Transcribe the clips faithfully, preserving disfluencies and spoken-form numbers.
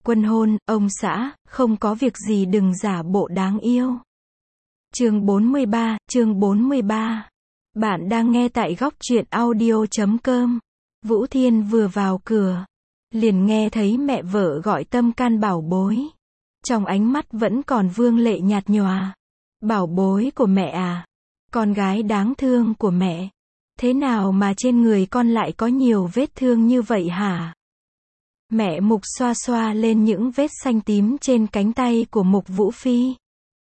Quân hôn, ông xã, không có việc gì đừng giả bộ đáng yêu. Chương bốn mươi ba, chương bốn mươi ba. Bạn đang nghe tại góc truyện audio chấm com. Vũ Thiên vừa vào cửa, liền nghe thấy mẹ vợ gọi tâm can bảo bối. Trong ánh mắt vẫn còn vương lệ nhạt nhòa. Bảo bối của mẹ à? Con gái đáng thương của mẹ. Thế nào mà trên người con lại có nhiều vết thương như vậy hả? Mẹ Mục xoa xoa lên những vết xanh tím trên cánh tay của Mục Vũ Phi.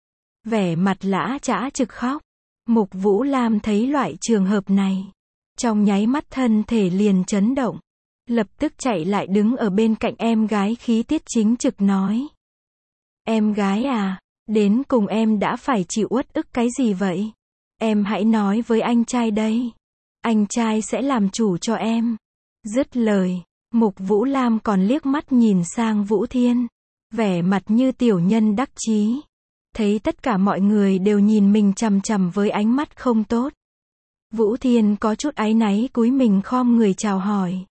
Vẻ mặt lã chã trực khóc. Mục Vũ Lam thấy loại trường hợp này, trong nháy mắt thân thể liền chấn động. Lập tức chạy lại đứng ở bên cạnh em gái khí tiết chính trực nói. Em gái à, đến cùng em đã phải chịu uất ức cái gì vậy? Em hãy nói với anh trai đây. Anh trai sẽ làm chủ cho em. Dứt lời, Mục Vũ Lam còn liếc mắt nhìn sang Vũ Thiên. Vẻ mặt như tiểu nhân đắc chí. Thấy tất cả mọi người đều nhìn mình chằm chằm với ánh mắt không tốt. Vũ Thiên có chút áy náy cúi mình khom người chào hỏi.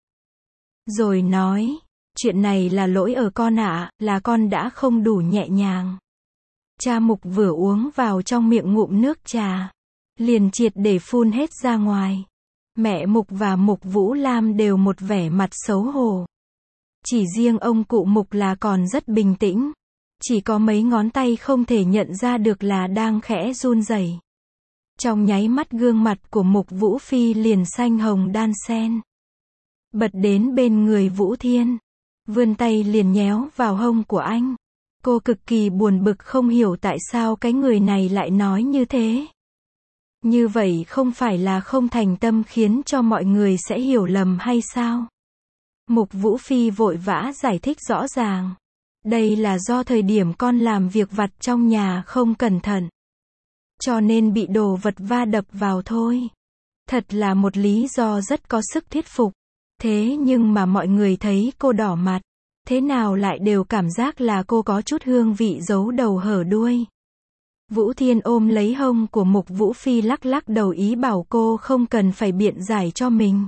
Rồi nói, chuyện này là lỗi ở con ạ, là con đã không đủ nhẹ nhàng. Cha Mục vừa uống vào trong miệng ngụm nước trà, liền triệt để phun hết ra ngoài. Mẹ Mục và Mục Vũ Lam đều một vẻ mặt xấu hổ. Chỉ riêng ông cụ Mục là còn rất bình tĩnh. Chỉ có mấy ngón tay không thể nhận ra được là đang khẽ run rẩy. Trong nháy mắt gương mặt của Mục Vũ Phi liền xanh hồng đan xen. Bật đến bên người Vũ Thiên, vươn tay liền nhéo vào hông của anh. Cô cực kỳ buồn bực không hiểu tại sao cái người này lại nói như thế. Như vậy không phải là không thành tâm khiến cho mọi người sẽ hiểu lầm hay sao? Mục Vũ Phi vội vã giải thích rõ ràng. Đây là do thời điểm con làm việc vặt trong nhà không cẩn thận. Cho nên bị đồ vật va đập vào thôi. Thật là một lý do rất có sức thuyết phục. Thế nhưng mà mọi người thấy cô đỏ mặt. Thế nào lại đều cảm giác là cô có chút hương vị giấu đầu hở đuôi. Vũ Thiên ôm lấy hông của Mục Vũ Phi lắc lắc đầu ý bảo cô không cần phải biện giải cho mình.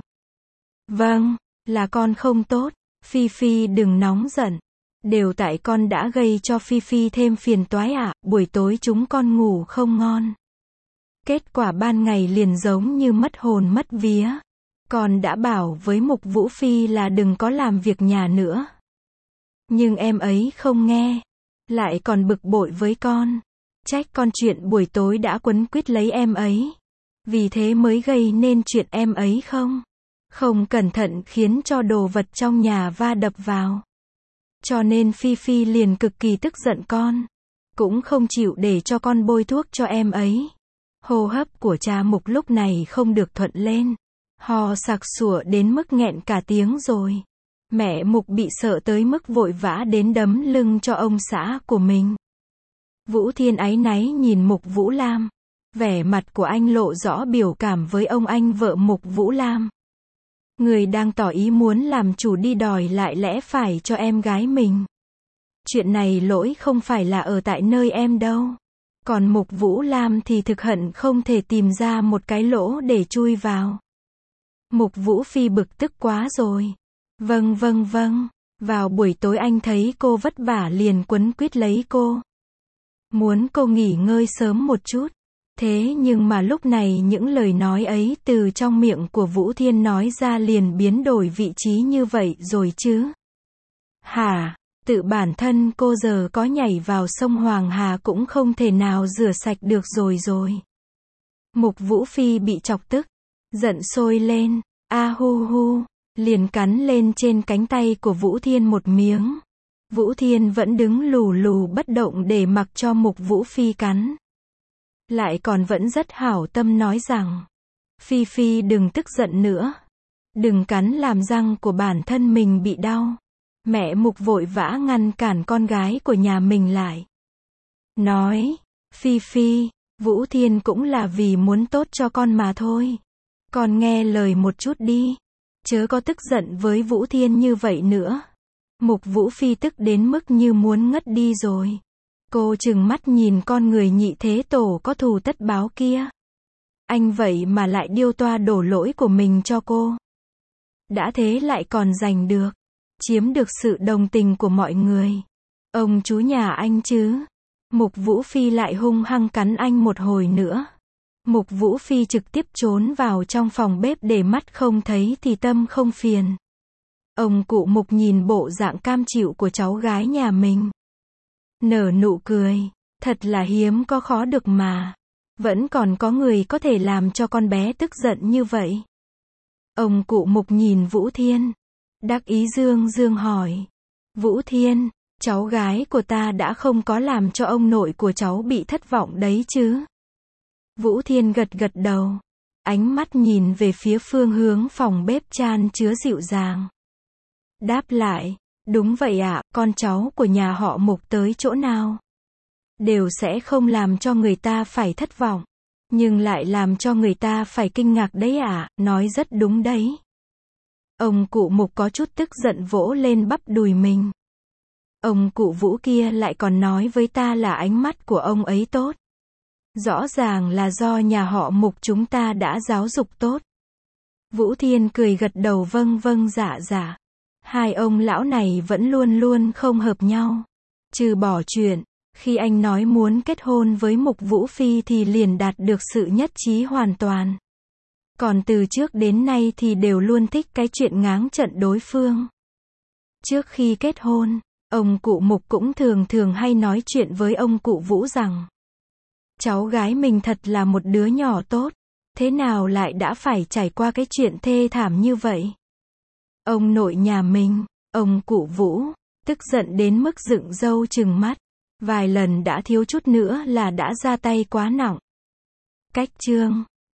Vâng, là con không tốt. Phi Phi đừng nóng giận. Đều tại con đã gây cho Phi Phi thêm phiền toái ạ, à, buổi tối chúng con ngủ không ngon. Kết quả ban ngày liền giống như mất hồn mất vía. Con đã bảo với Mục Vũ Phi là đừng có làm việc nhà nữa. Nhưng em ấy không nghe. Lại còn bực bội với con. Trách con chuyện buổi tối đã quấn quýt lấy em ấy. Vì thế mới gây nên chuyện em ấy không. Không cẩn thận khiến cho đồ vật trong nhà va đập vào. Cho nên Phi Phi liền cực kỳ tức giận con. Cũng không chịu để cho con bôi thuốc cho em ấy. Hô hấp của cha Mục lúc này không được thuận lên. Ho sặc sủa đến mức nghẹn cả tiếng rồi. Mẹ Mục bị sợ tới mức vội vã đến đấm lưng cho ông xã của mình. Vũ Thiên áy náy nhìn Mục Vũ Lam. Vẻ mặt của anh lộ rõ biểu cảm với ông anh vợ Mục Vũ Lam. Người đang tỏ ý muốn làm chủ đi đòi lại lẽ phải cho em gái mình. Chuyện này lỗi không phải là ở tại nơi em đâu. Còn Mục Vũ Lam thì thực hận không thể tìm ra một cái lỗ để chui vào. Mục Vũ Phi bực tức quá rồi. Vâng vâng vâng. Vào buổi tối anh thấy cô vất vả liền quấn quýt lấy cô. Muốn cô nghỉ ngơi sớm một chút. Thế nhưng mà lúc này những lời nói ấy từ trong miệng của Vũ Thiên nói ra liền biến đổi vị trí như vậy rồi chứ. Hả, tự bản thân cô giờ có nhảy vào sông Hoàng Hà cũng không thể nào rửa sạch được rồi rồi. Mục Vũ Phi bị chọc tức, giận sôi lên, a hu hu, liền cắn lên trên cánh tay của Vũ Thiên một miếng. Vũ Thiên vẫn đứng lù lù bất động để mặc cho Mục Vũ Phi cắn. Lại còn vẫn rất hảo tâm nói rằng, Phi Phi đừng tức giận nữa. Đừng cắn làm răng của bản thân mình bị đau. Mẹ Mục vội vã ngăn cản con gái của nhà mình lại. Nói, Phi Phi, Vũ Thiên cũng là vì muốn tốt cho con mà thôi. Con nghe lời một chút đi. Chớ có tức giận với Vũ Thiên như vậy nữa. Mục Vũ Phi tức đến mức như muốn ngất đi rồi. Cô trừng mắt nhìn con người nhị thế tổ có thù tất báo kia. Anh vậy mà lại điêu toa đổ lỗi của mình cho cô. Đã thế lại còn giành được. chiếm được sự đồng tình của mọi người. Ông chú nhà anh chứ? Mục Vũ Phi lại hung hăng cắn anh một hồi nữa. Mục Vũ Phi trực tiếp trốn vào trong phòng bếp để mắt không thấy thì tâm không phiền. Ông cụ Mục nhìn bộ dạng cam chịu của cháu gái nhà mình. Nở nụ cười. Thật là hiếm có khó được mà. Vẫn còn có người có thể làm cho con bé tức giận như vậy. Ông cụ Mục nhìn Vũ Thiên. Đắc ý dương dương hỏi. Vũ Thiên, cháu gái của ta đã không có làm cho ông nội của cháu bị thất vọng đấy chứ? Vũ Thiên gật gật đầu. Ánh mắt nhìn về phía phương hướng phòng bếp chan chứa dịu dàng. Đáp lại. Đúng vậy ạ, con cháu của nhà họ Mục tới chỗ nào đều sẽ không làm cho người ta phải thất vọng. Nhưng lại làm cho người ta phải kinh ngạc đấy ạ, nói rất đúng đấy. Ông cụ Mục có chút tức giận vỗ lên bắp đùi mình. Ông cụ Vũ kia lại còn nói với ta là ánh mắt của ông ấy tốt. Rõ ràng là do nhà họ Mục chúng ta đã giáo dục tốt. Vũ Thiên cười gật đầu vâng vâng dạ dạ. Hai ông lão này vẫn luôn luôn không hợp nhau. Trừ bỏ chuyện, khi anh nói muốn kết hôn với Mục Vũ Phi thì liền đạt được sự nhất trí hoàn toàn. Còn từ trước đến nay thì đều luôn thích cái chuyện ngáng trận đối phương. Trước khi kết hôn, ông cụ Mục cũng thường thường hay nói chuyện với ông cụ Vũ rằng cháu gái mình thật là một đứa nhỏ tốt, thế nào lại đã phải trải qua cái chuyện thê thảm như vậy. Ông nội nhà mình, ông cụ Vũ, tức giận đến mức dựng râu trừng mắt, vài lần đã thiếu chút nữa là đã ra tay quá nặng. Cách chương